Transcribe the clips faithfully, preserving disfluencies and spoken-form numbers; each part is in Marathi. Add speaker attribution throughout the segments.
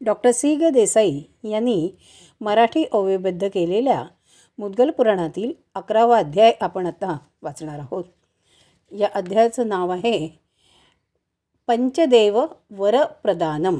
Speaker 1: डॉक्टर सी ग देसाई यांनी मराठी ओवेबद्ध केलेल्या मुद्गल पुराणातील अकरावा अध्याय आपण आता वाचणार आहोत. या अध्यायाचं नाव आहे पंचदेव वरप्रदानम.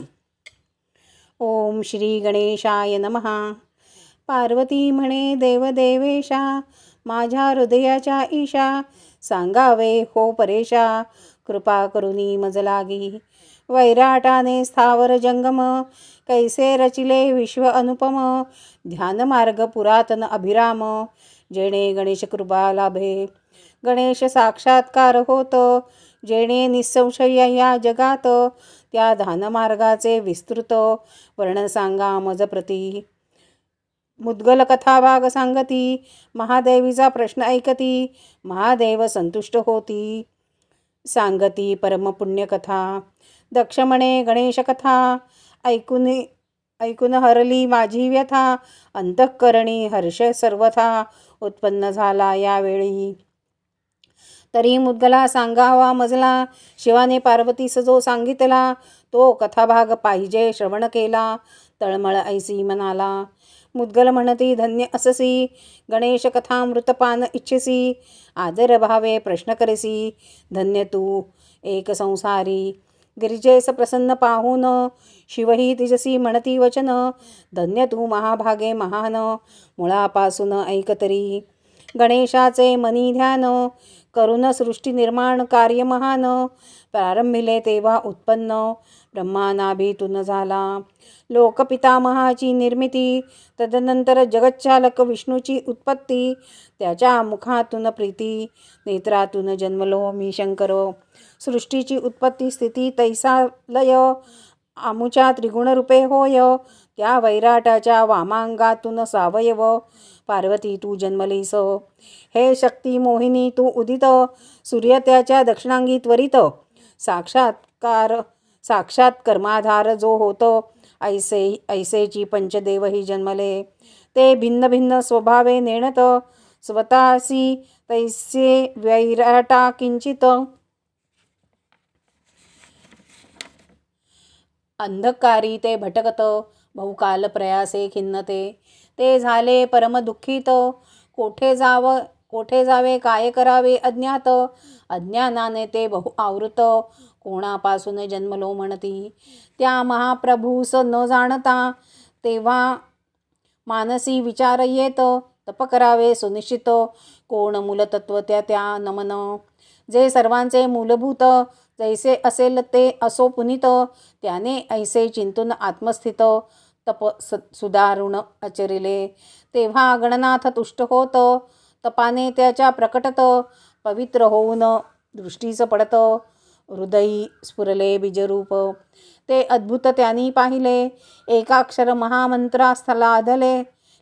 Speaker 1: ओम श्री गणेशाय नमः. पार्वती म्हणे देवदेवेशा, माझ्या हृदयाच्या ईशा, सांगावे हो परेशा, कृपा करुनी मज लागी. वैराटाने स्थावर जंगम, कैसे रचिले विश्व अनुपम. ध्यान मार्ग पुरातन अभिराम, जेणे गणेश कृपा लाभे. गणेश साक्षात्कार होत, जेणे निसंशय या जगात. त्या ध्यानमार्गाचे विस्तृत वर्ण सांगा मज प्रती. मुद्गल कथा भाग सांगती, महादेवीचा प्रश्न ऐकती. महादेव संतुष्ट होती. सांगती परमपुण्यकथा. दक्ष म्हणे गणेश कथा, ऐकून ऐकून हरली माझी व्यथा. अंतःकरणी हर्ष सर्वथा उत्पन्न झाला यावेळी. तरी मुद्गला सांगावा मजला, शिवाने पार्वतीस जो सांगितला. तो कथाभाग पाहिजे श्रवण केला, तळमळ ऐसी मनाला. मुद्गल म्हणती धन्य अससी, गणेश कथामृतपान इच्छसी. आदर भावे प्रश्न करेसी, धन्य तू एक संसारी. गिरिजेस प्रसन्न पाहून, शिवही तिजसी म्हणती वचन. धन्य तू महाभागे महान, मुळापासून ऐकतरी. गणेशाचे मनी ध्यान, करून सृष्टी निर्माण कार्य महान. प्रारंभिले तेव्हा उत्पन्न, ब्रह्मानाभीतून झाला. लोकपितामहाची निर्मिती, तदनंतर जगच्चालक विष्णूची उत्पत्ती. त्याच्या मुखातून प्रीती, नेत्रातून जन्मलो मी शंकर. सृष्टीची उत्पत्ती स्थिती तैसा लय, आमुच्या त्रिगुण रूपे होय. त्या वैराटाच्या वामांगातून सावयव, पार्वती तू जन्मलीस. हे शक्ती मोहिनी तू उदित, सूर्य त्याच्या दक्षिणांगी त्वरित. साक्षात्कार साक्षात कर्माधार जो होतो, ऐसे ऐसेची पंचदेवही जन्मले. ते भिन्न भिन्न स्वभावे नेणत, स्वतःसी तैसे वैराटा किंचित. अंधकारी ते भटकत, बहुकाल प्रयासे खिन्नते. ते झाले परम दुःखित, कोठे जाव कोठे जावे काय करावे अज्ञात. अज्ञानाने ते बहु आवृत, कोणापासून जन्मलो म्हणती. त्या महाप्रभूस न जाणता, तेव्हा मानसी विचार येत. तप करावे सुनिश्चित, कोण मूलतत्व त्या त्या नमन. जे सर्वांचे मूलभूत, जैसे असेल ते असो पुनित. त्याने ऐसे चिंतून आत्मस्थित, तप सुदारुण आचरिले. तेव्हा गणनाथ तुष्ट होत, तपाने त्याच्या प्रकटत. पवित्र होऊन दृष्टीस पडत, हृदयी स्फुरले बीजरूप. ते अद्भुत त्यांनी पाहिले, एकाक्षर महामंत्रास लादले.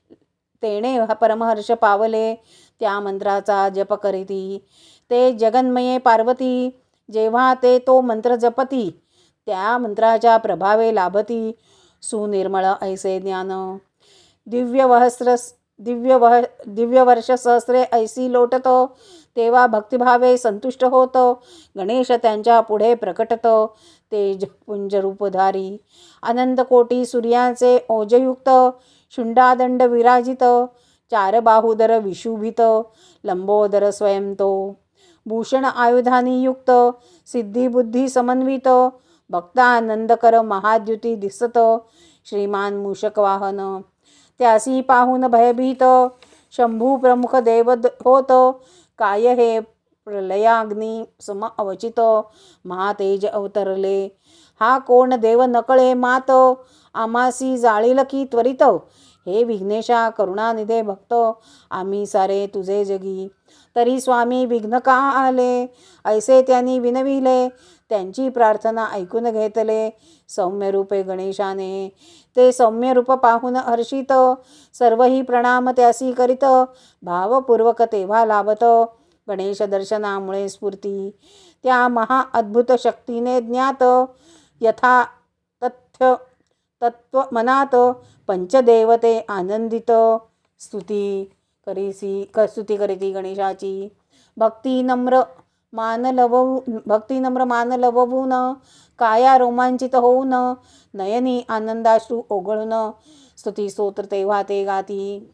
Speaker 1: तेणे परमहर्ष पावले, त्या मंत्राचा जप करीती. ते जगन्मये पार्वती, जेव्हा ते तो मंत्र जपती. त्या मंत्राच्या प्रभावे लाभती, सुनिर्मळ ऐसे ज्ञान. दिव्य वहस्र दिव्य वह दिव्य वर्ष सहस्रे ऐसी लोटत. तेव्हा भक्तिभावे संतुष्ट होत, गणेश त्यांच्या पुढे प्रकटत. तेज पुंजरूपधारी, अनंत कोटी सूर्याचे ओजयुक्त. शुंडादंड विराजित, चार बाहुदर विशुभित. लंबोदर स्वयं तो, भूषण आयुधानी युक्त. सिद्धिबुद्धी समन्वित, भक्तानंदकर महाद्युती दिसत. श्रीमान मूषक वाहन, त्यासी पाहून भयभीत. शंभू प्रमुख देव होत, काय हे प्रलयाग्नी सम अवचित. महातेज अवतरले, हा कोण देव नकळे मात. आमासी जाळील की त्वरित. हे विघ्नेशा करुणानिधे भक्त, आम्ही सारे तुझे जगी. तरी स्वामी विघ्न का आले, ऐसे त्यांनी विनविले. त्यांची प्रार्थना ऐकून घेतले सौम्यरूपे गणेशाने. ते सौम्यरूप पाहून हर्षित, सर्वही प्रणाम त्यासी करीत. भावपूर्वक तेव्हा लाभत, गणेश दर्शनामुळे स्फूर्ती. त्या महाअद्भुत शक्तीने ज्ञात, यथा तथ्य तत्व मनात. पंचदेवते आनंदित, स्तुती करीसी स्तुती करीती गणेशाची. भक्ती नम्र मान लवू भक्ती नम्र मान लववून, काया रोमांचित होऊन नयनी आनंदाश्रू ओघळून स्तुती स्तोत्र तेव्हा ते गाती.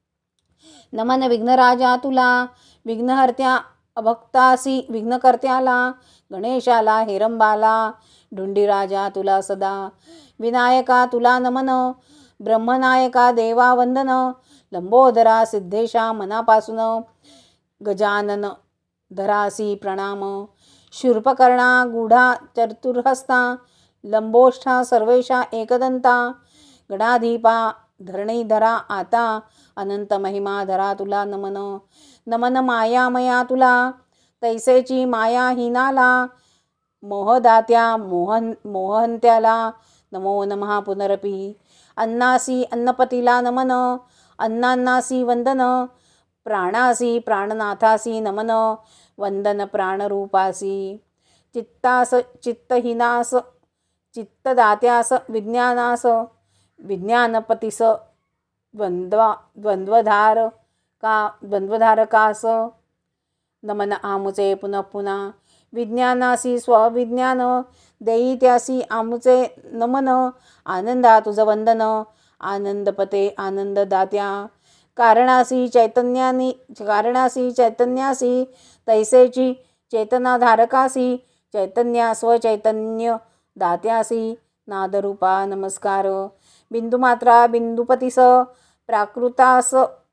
Speaker 1: नमन विघ्नराजा तुला विघ्नहर्त्या अभक्तासी विघ्नकर्त्याला गणेशाला हेरंबाला ढुंडीराजा तुला सदा. विनायका तुला नमन ब्रह्मनायका देवा वंदन लंबोदरा सिद्धेशा मनापासून गजानन धरासी प्रणाम. शूर्पकर्णा गूढा चतुर्हस्ता लंबोष्ठा सर्वेशा एकदंता गणाधीपा धरणीधरा आता अनंत महिमा धरा तुला नमन. नमन मायामया तुला तैसेची माया हिनाला मोहदात्या मोहन मोहंत्याला नमो नमः पुनरपी. अन्नासी अन्नपतीला नमन अन्नान्नासी वंदन प्राणासी प्राणनाथासी नमन वंदन प्राणरूपासी. चित्तास चित्तहीनास चित्तदात्यास विज्ञानास विज्ञानपतीस द्वंद्वा द्वंद्वधार का द्वंद्वधारकास नमन आमुचे पुनः पुन्हा. विज्ञानासी स्वविज्ञान देई त्यासी आमुचे नमन आनंदा तुझ वंदन आनंदपते आनंददात्या. कारणासी चैतन्यानी कारणासी चैतन्यासी तैसेची चेतनाधारकासी चैतन्या स्वचैतन्य दात्यासी नादरूपा नमस्कार. बिंदुमात्रा बिंदुपतीस प्राकृतास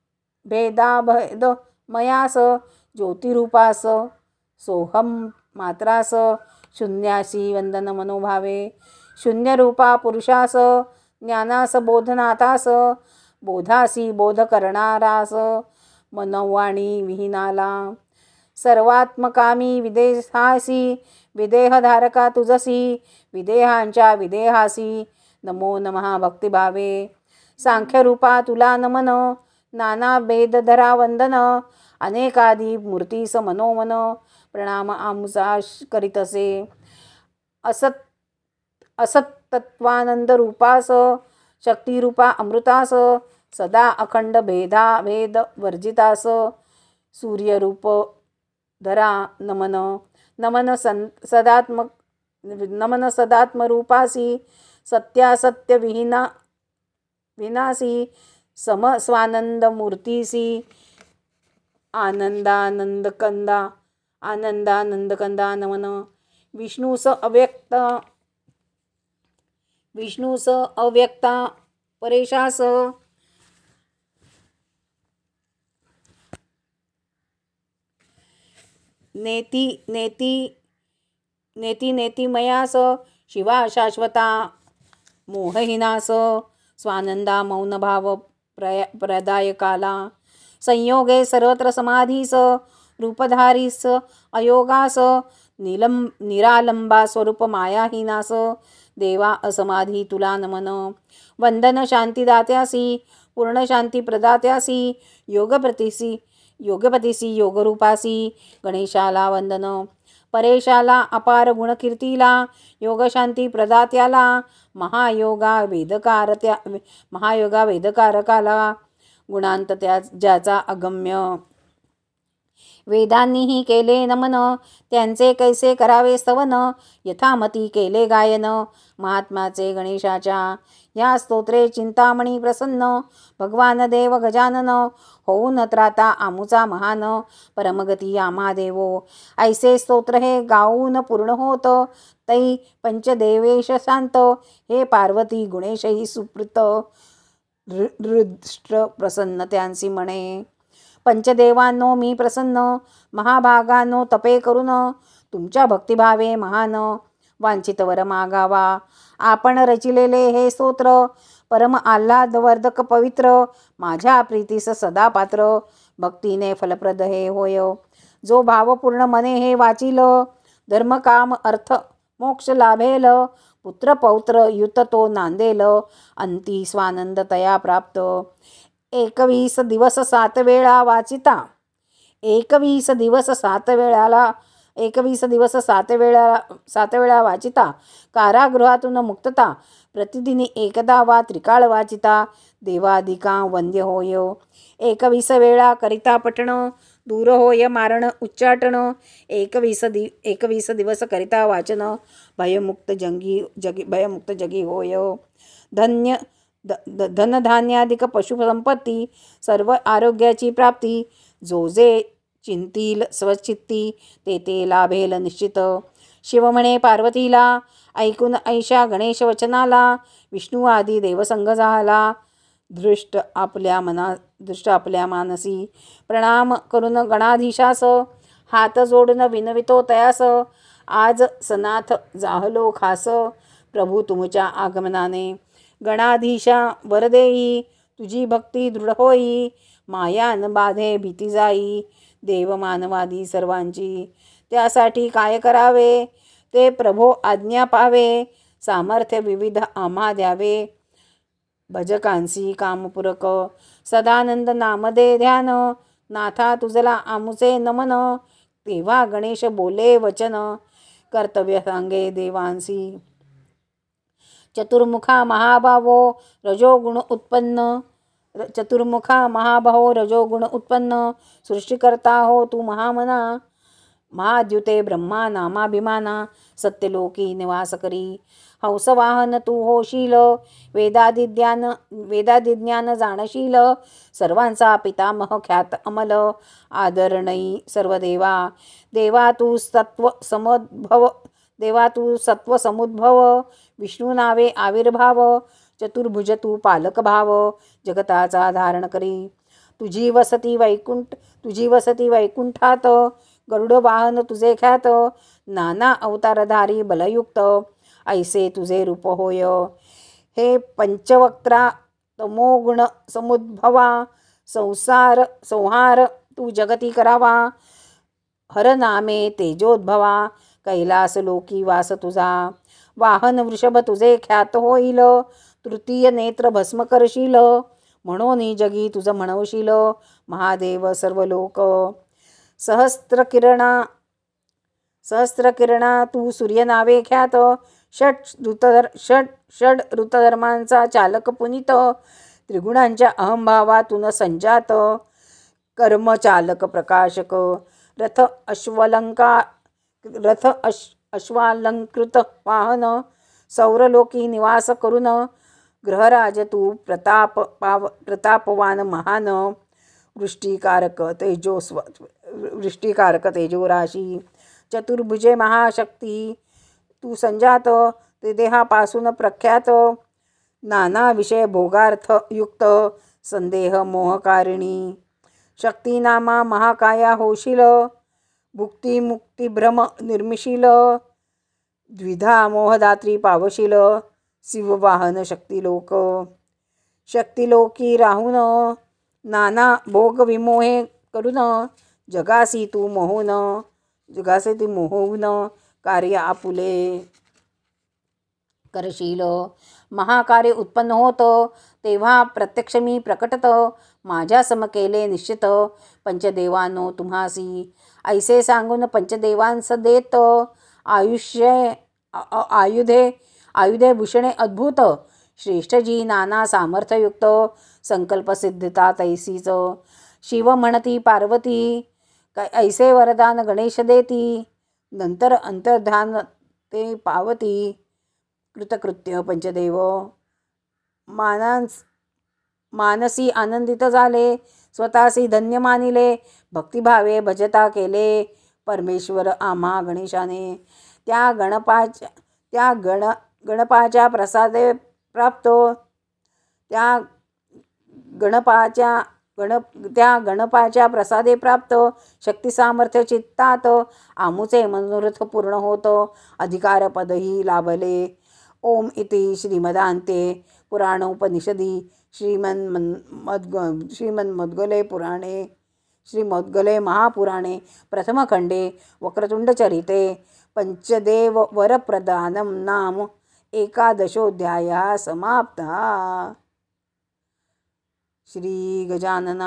Speaker 1: भेदाभेद मयास ज्योतिरूपास सोहम मात्रास शून्यासी वंदन मनोभावे. शून्यरूपा पुरुषास ज्ञानास बोधनाथास बोधासी बोध करणारास मनोवाणी विहीनाला. सर्वात्मकामी विदेहासी विदेहधारका तुझसी विदेहांच्या विदेहासी नमो नमः भक्तिभावे. सांख्यरूपा तुला नमन नाना भेदधरा वंदन अनेकादी मूर्तीस मनोमन प्रणाम आमुचा करीतसे. असत असत्तत्वानंद रूपास शक्तिरूपा अमृतास सदा अखंड भेदा भेद वर्जितास सूर्यरूप धरा नमन. नमन सं सदात्मक नमन सदात्मरूपासी सत्यासत्य विहीना विनासी समस्वानंद मूर्तीसी आनंदानंदकंदा आनंदानंदकंदा नमन. विष्णूस अव्यक्त विष्णूस अव्यक्ता परेशास नेती नेती नेती नेतिमयास शिवा शाश्वता मोहहीनास स्वानंदा मौनभाव प्रय प्रदायकाला. संयोगे सर्वत्र समाधीस रूपधारीस अयोगास निलंब निरालंबा स्वरूप मायाहीनास देवा असमाधी तुला नमन. वंदन शांतिदात्यासी पूर्ण शांती प्रदात्यासी योगप्रतिसी योगपतीसी योगरूपासी गणेशाला वंदन. परेशाला अपार गुणकीर्तीला योगशांती प्रदात्याला महायोगा वेदकारत्या महायोगा वेदकारकाला गुणांत त्या ज्याचा अगम्य. वेदांनीही केले नमन त्यांचे कैसे करावे स्तवन यथामती केले गायन महात्म्याचे गणेशाच्या. या स्तोत्रे चिंतामणी प्रसन्न भगवान देव गजानन होऊन त्राता आमुचा महान परमगती आम्हा देवो. ऐसे स्तोत्र हे गाऊन पूर्ण होत तै पंचदेवेश शांत हे पार्वती गुणेशही सुप्रीत हृदृष्ट प्रसन्न त्यांसी म्हणे. पंचदेवांनो मी प्रसन्न महाभागांनो तपे करून तुमच्या भक्तिभावे महान वांछित वर मागावा. आपण रचिलेले हे स्तोत्र परम आल्हादवर्धक पवित्र माझ्या प्रीतीस सदा पात्र भक्तीने फलप्रद हे होय. जो भावपूर्ण मने हे वाचिल धर्म काम अर्थ मोक्ष लाभेल पुत्र पौत्र युत तो नांदेल अंती स्वानंद तया प्राप्त. एकवीस दिवस सात वेळा वाचिता एकवीस दिवस सात वेळाला एकवीस दिवस सात वेळा सात वेळा वाचिता कारागृहातून मुक्तता प्रतिदिनी एकदा वा त्रिकाळ वाचिता देवादिका वंद्य होय. एकवीस वेळा करिता पठण दूर होय मारण उच्चाटन, एकवीस दि एकवीस दिवस करिता वाचन, भयमुक्त जंगी जगी भयमुक्त जगी होय. धन्य द द धनधान्याधिक पशुसंपत्ती, सर्व आरोग्याची प्राप्ती, जो जे चिंतील स्वचित्ती, ते ते लाभेल निश्चित. शिव म्हणे पार्वतीला, ऐकून ऐशा गणेश वचनाला, विष्णू आदी देवसंग झाला. दृष्ट आपल्या मना दृष्ट आपल्या मानसी, प्रणाम करून गणाधीशास, हात जोडून विनवितो तयास. आज सनाथ जाहलो खास, प्रभू तुमच्या आगमनाने. गणाधीशा वरदेई, तुझी भक्ती दृढ होई, माया न बाधे भीती जाई, देव मानवादी सर्वांची. त्यासाठी काय करावे, ते प्रभो आज्ञा पावे, सामर्थ्य विविध आम्हा द्यावे. भजकांसी कामपूरक, सदानंद नामदे ध्यान, नाथा तुझला आमुचे नमन. तेव्हा गणेश बोले वचन, कर्तव्य सांगे देवांसी. चतुर्मुखा महाभावो रजोगुण उत्पन्न, चतुर्मुखा महाभावो रजोगुण उत्पन्न, सृष्टिकर्ता हो तू महामना. महाद्युते ब्रह्मा नामाभिमाना, सत्यलोकी निवास करी. हंसवाहन तू होशील, वेदादिज्ञान वेदादिज्ञान जाणशील, सर्वांचा पितामह ख्यात अमल. आदरणई सर्व देवा, देवा तू सत्व समुद्भव देवा तू सत्व समुद्भव, विष्णू नावे आविर्भाव. चतुर्भुज तू पालक भाव, जगताचा धारण करी. तुझी वसती वैकुंठ तुझी वसती वैकुंठात, गरुड वाहन तुझे ख्यात, नाना अवतारधारी बलयुक्त, ऐसे तुझे रूप होय. हे पंचवक्त्रा तमोगुण समुद्भवा, संसार संहार तू जगती करावा. हरनामे तेजोद्भवा, कैलास लोकी वास तुझा. वाहन वृषभ तुझे ख्यात होईल, तृतीय नेत्र भस्म करशील, म्हणून जगी तुझ म्हणवशील, महादेव सर्व लोक. सहस्त्र किरणा सहस्त्र किरणा तू सूर्य नावे ख्यात, षट ऋतधर षट षड ऋतधर्मांचा चालक पुनित, त्रिगुणांच्या अहंभावातून संजात, कर्मचालक प्रकाशक. रथ अश्वलंका रथ अश अश्वालंकृत वाहन, सौरलोकी निवास करून, ग्रहराज तू प्रताप पाव प्रतापवान महान. वृष्टिकारक तेजोस्व वृष्टिकारक तेजोराशी, चतुर्भुजे महाशक्ती तू संजात, ते देहापासून प्रख्यात. नाना विषय भोगार्थ युक्त, संदेह मोहकारिणी. शक्तिनामा महाकाया होशील, भुक्ती मुक्ती भ्रम निर्मिशील, द्विधा मोहदात्री पावशील, शिववाहन शक्तिलोक. शक्तिलोकी राहून, नाना भोग विमोहे करून, जगासी तू मोहून जगासी तू मोहून कार्य आपुले करशील. महाकार्य उत्पन्न होत, तेव्हा प्रत्यक्ष मी प्रकटत, माझ्या सम केले निश्चित. पंचदेवांनो तुम्हासी, ऐसे सांगून पंचदेवांस देत, आयुष्य आयुधे आयुधे भूषणे अद्भुत. श्रेष्ठजी नाना सामर्थ्ययुक्त, संकल्पसिद्धता तैसीच. शिव म्हणती पार्वती, ऐसे वरदान गणेश देती, नंतर अंतर्धान ते पावती. कृतकृत्य पंचदेव मानांस मानसी आनंदित झाले, स्वतःसी धन्य मानिले, भक्तिभावे भजता केले परमेश्वर आम्हा गणेशाने. त्या गणपाच्या त्या गण गणपाच्या प्रसादे प्राप्त त्या गणपाच्या गण त्या गणपाच्या प्रसादे प्राप्त, शक्ती सामर्थ्य चित्तात, आमुचे मनोरथ पूर्ण होत, अधिकारपदही लाभले. ओम इति श्रीमदान्ते पुराणोपनिषदी श्रीमन्मद्ग श्रीमन्मद्गले पुराणे श्रीमद्गले महापुराणे प्रथमखण्डे वक्रतुण्डचरिते पंचदेव वरप्रदानं नाम एकादशोऽध्यायः समाप्तः. श्री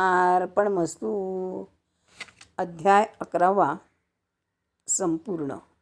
Speaker 1: गजाननार्पणमस्तु. अध्याय अकरावा संपूर्ण.